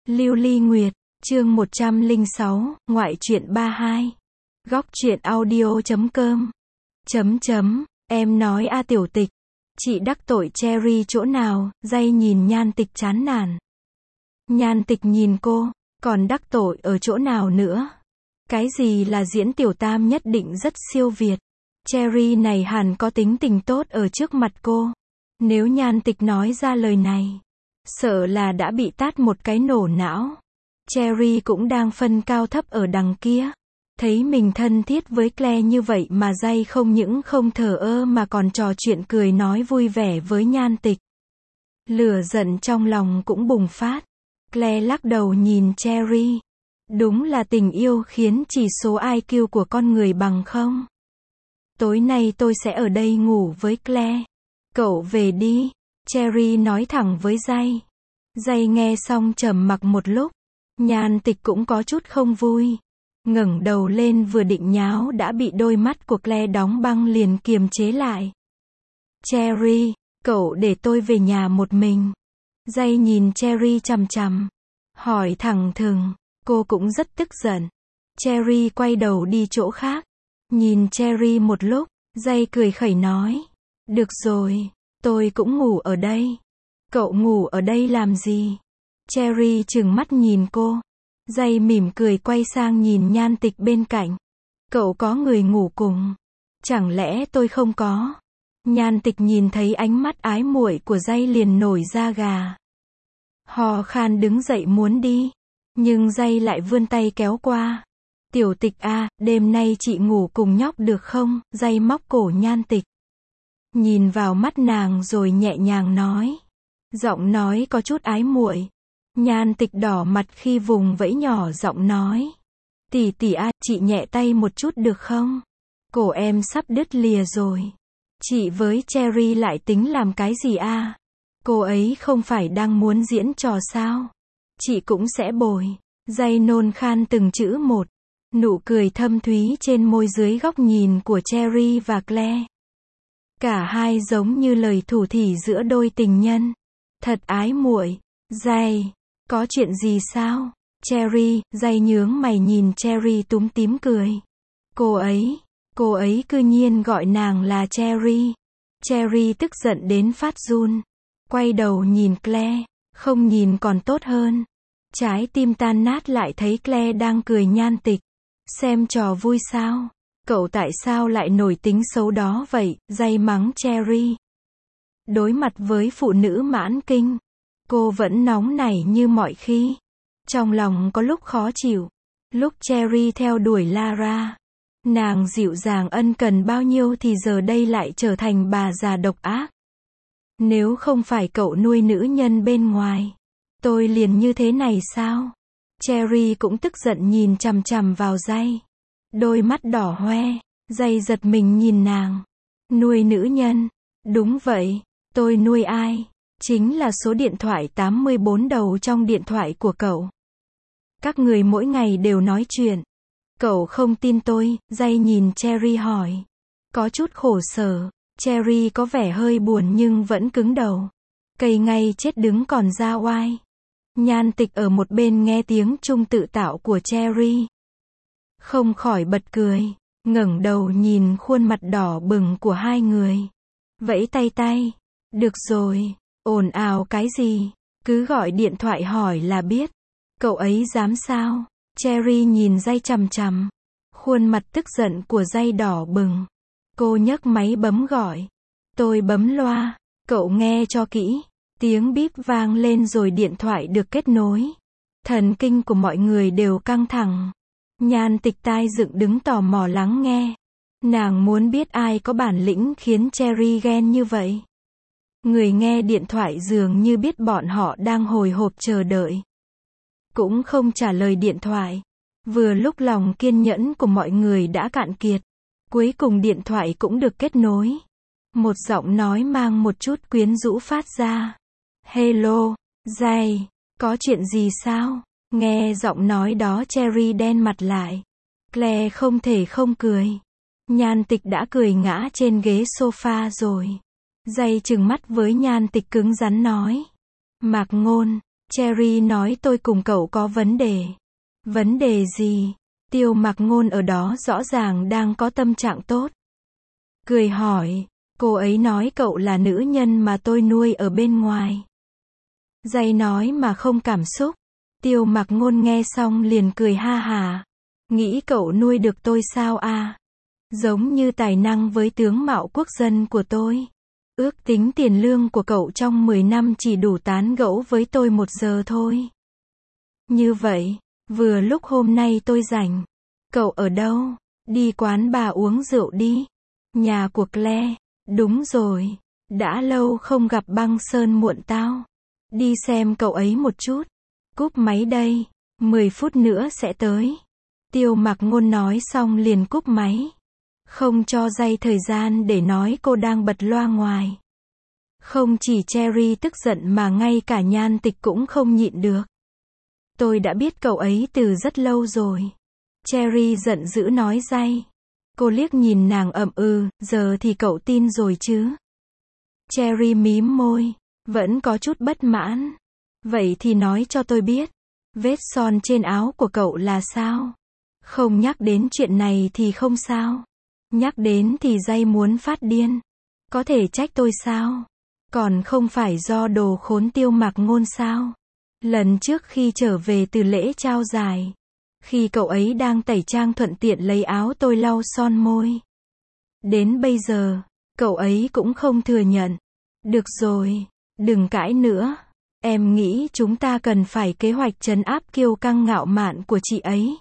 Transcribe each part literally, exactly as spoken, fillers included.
Lưu Ly Nguyệt, chương một trăm lẻ sáu, ngoại truyện ba mươi hai. Góc truyện audio chấm com. Chấm chấm, em nói a Tiểu Tịch, chị đắc tội Cherry chỗ nào? Dây nhìn Nhan Tịch chán nản. Nhan Tịch nhìn cô, còn đắc tội ở chỗ nào nữa? Cái gì là diễn tiểu tam nhất định rất siêu việt. Cherry này hẳn có tính tình tốt ở trước mặt cô. Nếu Nhan Tịch nói ra lời này, sợ là đã bị tát một cái nổ não. Cherry cũng đang phân cao thấp ở đằng kia. Thấy mình thân thiết với Claire như vậy mà Dây không những không thờ ơ mà còn trò chuyện cười nói vui vẻ với Nhan Tịch. Lửa giận trong lòng cũng bùng phát. Claire lắc đầu nhìn Cherry. Đúng là tình yêu khiến chỉ số i kiu của con người bằng không. Tối nay tôi sẽ ở đây ngủ với Claire. Cậu về đi. Cherry nói thẳng với Dây. Dây nghe xong trầm mặc một lúc. Nhan Tịch cũng có chút không vui. Ngẩng đầu lên vừa định nháo đã bị đôi mắt của Claire đóng băng liền kiềm chế lại. Cherry, cậu để tôi về nhà một mình. Dây nhìn Cherry chằm chằm. Hỏi thẳng thừng. Cô cũng rất tức giận. Cherry quay đầu đi chỗ khác. Nhìn Cherry một lúc. Dây cười khẩy nói. Được rồi, tôi cũng ngủ ở đây. Cậu ngủ ở đây làm gì? Cherry trừng mắt nhìn cô. Dây mỉm cười quay sang nhìn Nhan Tịch bên cạnh. Cậu có người ngủ cùng. Chẳng lẽ tôi không có? Nhan Tịch nhìn thấy ánh mắt ái muội của Dây liền nổi da gà. Hò khan đứng dậy muốn đi. Nhưng Dây lại vươn tay kéo qua. Tiểu Tịch à, đêm nay chị ngủ cùng nhóc được không? Dây móc cổ Nhan Tịch. Nhìn vào mắt nàng rồi nhẹ nhàng nói. Giọng nói có chút ái muội. Nhan Tịch đỏ mặt khi vùng vẫy nhỏ giọng nói. Tỷ tỷ à, chị nhẹ tay một chút được không? Cổ em sắp đứt lìa rồi. Chị với Cherry lại tính làm cái gì à? Cô ấy không phải đang muốn diễn trò sao? Chị cũng sẽ bồi. Dây nôn khan từng chữ một. Nụ cười thâm thúy trên môi dưới góc nhìn của Cherry và Claire. Cả hai giống như lời thủ thỉ giữa đôi tình nhân. Thật ái muội. Dây, có chuyện gì sao? Cherry, Dây nhướng mày nhìn Cherry túm tím cười. Cô ấy, cô ấy cư nhiên gọi nàng là Cherry. Cherry tức giận đến phát run. Quay đầu nhìn Claire, không nhìn còn tốt hơn. Trái tim tan nát lại thấy Claire đang cười Nhan Tịch. Xem trò vui sao? Cậu tại sao lại nổi tính xấu đó vậy? Dây mắng Cherry. Đối mặt với phụ nữ mãn kinh, cô vẫn nóng nảy như mọi khi. Trong lòng có lúc khó chịu. Lúc Cherry theo đuổi Lara, nàng dịu dàng ân cần bao nhiêu thì giờ đây lại trở thành bà già độc ác. Nếu không phải cậu nuôi nữ nhân bên ngoài, tôi liền như thế này sao? Cherry cũng tức giận nhìn chằm chằm vào Dây. Đôi mắt đỏ hoe. Dây giật mình nhìn nàng. Nuôi nữ nhân? Đúng vậy. Tôi nuôi ai? Chính là số điện thoại tám mươi bốn đầu trong điện thoại của cậu. Các người mỗi ngày đều nói chuyện. Cậu không tin tôi? Dây nhìn Cherry hỏi. Có chút khổ sở. Cherry có vẻ hơi buồn nhưng vẫn cứng đầu. Cây ngay chết đứng còn ra oai. Nhan Tịch ở một bên nghe tiếng trung tự tạo của Cherry. Không khỏi bật cười. Ngẩng đầu nhìn khuôn mặt đỏ bừng của hai người. Vẫy tay tay. Được rồi. Ồn ào cái gì? Cứ gọi điện thoại hỏi là biết. Cậu ấy dám sao? Cherry nhìn Dây chằm chằm. Khuôn mặt tức giận của Dây đỏ bừng. Cô nhấc máy bấm gọi. Tôi bấm loa. Cậu nghe cho kỹ. Tiếng bíp vang lên rồi điện thoại được kết nối. Thần kinh của mọi người đều căng thẳng. Nhan Tịch tai dựng đứng tò mò lắng nghe. Nàng muốn biết ai có bản lĩnh khiến Cherry ghen như vậy. Người nghe điện thoại dường như biết bọn họ đang hồi hộp chờ đợi. Cũng không trả lời điện thoại. Vừa lúc lòng kiên nhẫn của mọi người đã cạn kiệt. Cuối cùng điện thoại cũng được kết nối. Một giọng nói mang một chút quyến rũ phát ra. Hello, Dây, có chuyện gì sao? Nghe giọng nói đó Cherry đen mặt lại. Claire không thể không cười. Nhan Tịch đã cười ngã trên ghế sofa rồi. Dây trừng mắt với Nhan Tịch cứng rắn nói. Mạc Ngôn, Cherry nói tôi cùng cậu có vấn đề. Vấn đề gì? Tiêu Mặc Ngôn ở đó rõ ràng đang có tâm trạng tốt. Cười hỏi, cô ấy nói cậu là nữ nhân mà tôi nuôi ở bên ngoài. Giây nói mà không cảm xúc. Tiêu Mặc Ngôn nghe xong liền cười ha hà. Nghĩ cậu nuôi được tôi sao à? Giống như tài năng với tướng mạo quốc dân của tôi. Ước tính tiền lương của cậu trong mười năm chỉ đủ tán gẫu với tôi một giờ thôi. Như vậy, vừa lúc hôm nay tôi rảnh. Cậu ở đâu? Đi quán bà uống rượu đi. Nhà của Claire. Đúng rồi. Đã lâu không gặp Băng Sơn muộn tao. Đi xem cậu ấy một chút. Cúp máy đây. mười phút nữa sẽ tới. Tiêu Mặc Ngôn nói xong liền cúp máy. Không cho Giây thời gian để nói cô đang bật loa ngoài. Không chỉ Cherry tức giận mà ngay cả Nhan Tịch cũng không nhịn được. Tôi đã biết cậu ấy từ rất lâu rồi. Cherry giận dữ nói Giây. Cô liếc nhìn nàng ậm ừ, giờ thì cậu tin rồi chứ? Cherry mím môi, vẫn có chút bất mãn. Vậy thì nói cho tôi biết, vết son trên áo của cậu là sao? Không nhắc đến chuyện này thì không sao. Nhắc đến thì Giây muốn phát điên. Có thể trách tôi sao? Còn không phải do đồ khốn Tiêu Mặc Ngôn sao? Lần trước khi trở về từ lễ trao giải, khi cậu ấy đang tẩy trang thuận tiện lấy áo tôi lau son môi. Đến bây giờ, cậu ấy cũng không thừa nhận. Được rồi, đừng cãi nữa. Em nghĩ chúng ta cần phải kế hoạch trấn áp kiêu căng ngạo mạn của chị ấy.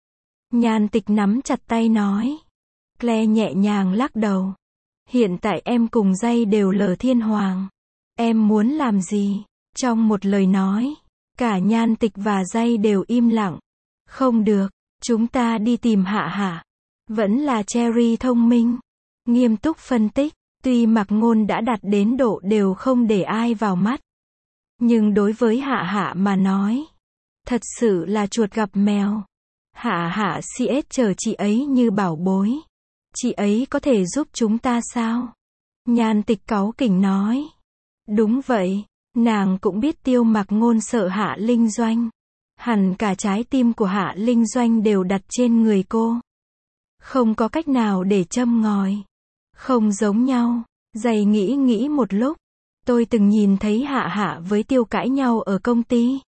Nhan Tịch nắm chặt tay nói. Claire nhẹ nhàng lắc đầu. Hiện tại em cùng Giây đều lờ thiên hoàng. Em muốn làm gì? Trong một lời nói, cả Nhan Tịch và Giây đều im lặng. Không được, chúng ta đi tìm Hạ Hạ. Vẫn là Cherry thông minh. Nghiêm túc phân tích, tuy Mặc Ngôn đã đạt đến độ đều không để ai vào mắt. Nhưng đối với Hạ Hạ mà nói, thật sự là chuột gặp mèo. Hạ Hạ xê ét chờ chị ấy như bảo bối. Chị ấy có thể giúp chúng ta sao? Nhan Tịch cáu kỉnh nói. Đúng vậy, nàng cũng biết Tiêu Mặc Ngôn sợ Hạ Linh Doanh. Hẳn cả trái tim của Hạ Linh Doanh đều đặt trên người cô. Không có cách nào để châm ngòi. Không giống nhau. Giày nghĩ nghĩ một lúc. Tôi từng nhìn thấy Hạ Hạ với Tiêu cãi nhau ở công ty.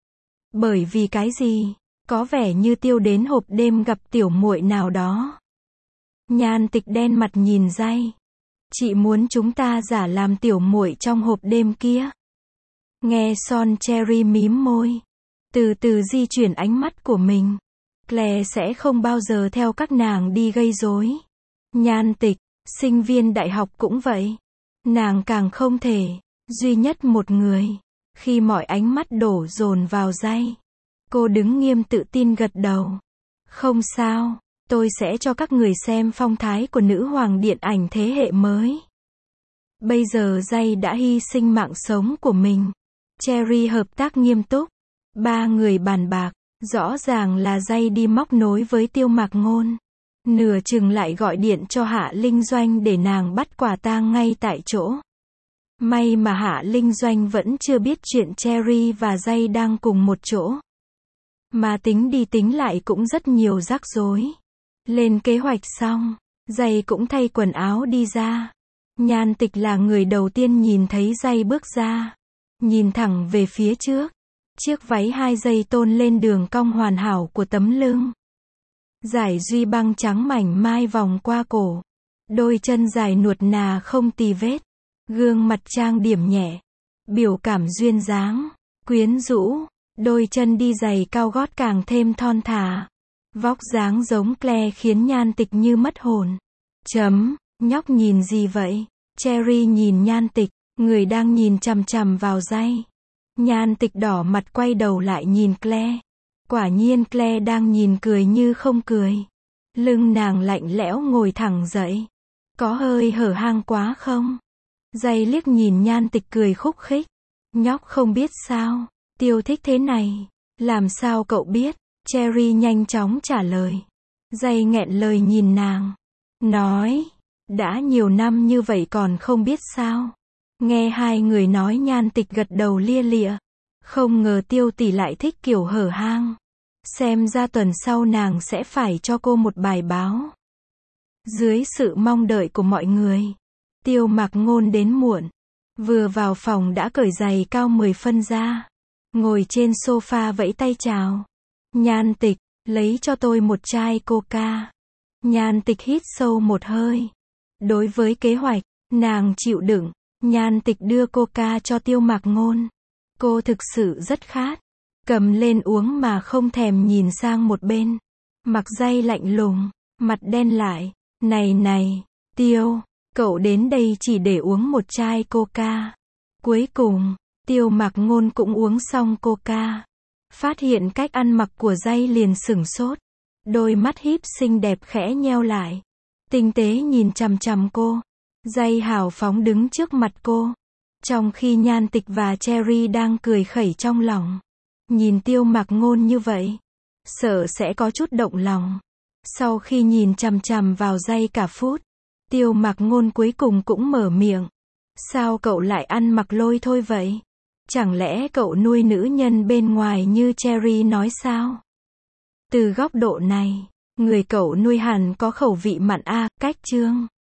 Bởi vì cái gì? Có vẻ như Tiêu đến hộp đêm gặp tiểu muội nào đó. Nhan Tịch đen mặt nhìn Giây. Chị muốn chúng ta giả làm tiểu muội trong hộp đêm kia. Nghe son Cherry mím môi. Từ từ di chuyển ánh mắt của mình. Claire sẽ không bao giờ theo các nàng đi gây rối. Nhan Tịch, sinh viên đại học cũng vậy. Nàng càng không thể. Duy nhất một người. Khi mọi ánh mắt đổ dồn vào Giây, cô đứng nghiêm tự tin gật đầu. Không sao, tôi sẽ cho các người xem phong thái của nữ hoàng điện ảnh thế hệ mới. Bây giờ Giây đã hy sinh mạng sống của mình. Cherry hợp tác nghiêm túc. Ba người bàn bạc, rõ ràng là Giây đi móc nối với Tiêu Mặc Ngôn. Nửa chừng lại gọi điện cho Hạ Linh Doanh để nàng bắt quả tang ngay tại chỗ. May mà Hạ Linh Doanh vẫn chưa biết chuyện Cherry và Giây đang cùng một chỗ. Mà tính đi tính lại cũng rất nhiều rắc rối. Lên kế hoạch xong, Giây cũng thay quần áo đi ra. Nhan Tịch là người đầu tiên nhìn thấy Giây bước ra. Nhìn thẳng về phía trước. Chiếc váy hai dây tôn lên đường cong hoàn hảo của tấm lưng. Dải duy băng trắng mảnh mai vòng qua cổ. Đôi chân dài nuột nà không tì vết. Gương mặt trang điểm nhẹ. Biểu cảm duyên dáng. Quyến rũ. Đôi chân đi giày cao gót càng thêm thon thả. Vóc dáng giống Claire khiến Nhan Tịch như mất hồn. Chấm, nhóc nhìn gì vậy? Cherry nhìn Nhan Tịch, người đang nhìn chằm chằm vào Giây. Nhan Tịch đỏ mặt quay đầu lại nhìn Claire. Quả nhiên Claire đang nhìn cười như không cười. Lưng nàng lạnh lẽo ngồi thẳng dậy. Có hơi hở hang quá không? Giây liếc nhìn Nhan Tịch cười khúc khích. Nhóc không biết sao? Tiêu thích thế này. Làm sao cậu biết? Cherry nhanh chóng trả lời. Giây nghẹn lời nhìn nàng. Nói. Đã nhiều năm như vậy còn không biết sao? Nghe hai người nói Nhan Tịch gật đầu lia lịa. Không ngờ Tiêu tỷ lại thích kiểu hở hang. Xem ra tuần sau nàng sẽ phải cho cô một bài báo. Dưới sự mong đợi của mọi người, Tiêu Mặc Ngôn đến muộn. Vừa vào phòng đã cởi giày cao mười phân ra. Ngồi trên sofa vẫy tay chào. Nhan Tịch, lấy cho tôi một chai coca. Nhan Tịch hít sâu một hơi. Đối với kế hoạch, nàng chịu đựng. Nhan Tịch đưa coca cho Tiêu Mặc Ngôn. Cô thực sự rất khát. Cầm lên uống mà không thèm nhìn sang một bên. Mặc Dây lạnh lùng, mặt đen lại. Này này, Tiêu, cậu đến đây chỉ để uống một chai coca. Cuối cùng, Tiêu Mặc Ngôn cũng uống xong coca. Phát hiện cách ăn mặc của Dây liền sửng sốt. Đôi mắt híp xinh đẹp khẽ nheo lại. Tinh tế nhìn chằm chằm cô. Dây hào phóng đứng trước mặt cô. Trong khi Nhan Tịch và Cherry đang cười khẩy trong lòng. Nhìn Tiêu Mặc Ngôn như vậy, sợ sẽ có chút động lòng. Sau khi nhìn chằm chằm vào Dây cả phút, Tiêu Mặc Ngôn cuối cùng cũng mở miệng. Sao cậu lại ăn mặc lôi thôi vậy? Chẳng lẽ cậu nuôi nữ nhân bên ngoài như Cherry nói sao? Từ góc độ này, người cậu nuôi hẳn có khẩu vị mặn a, cách chương.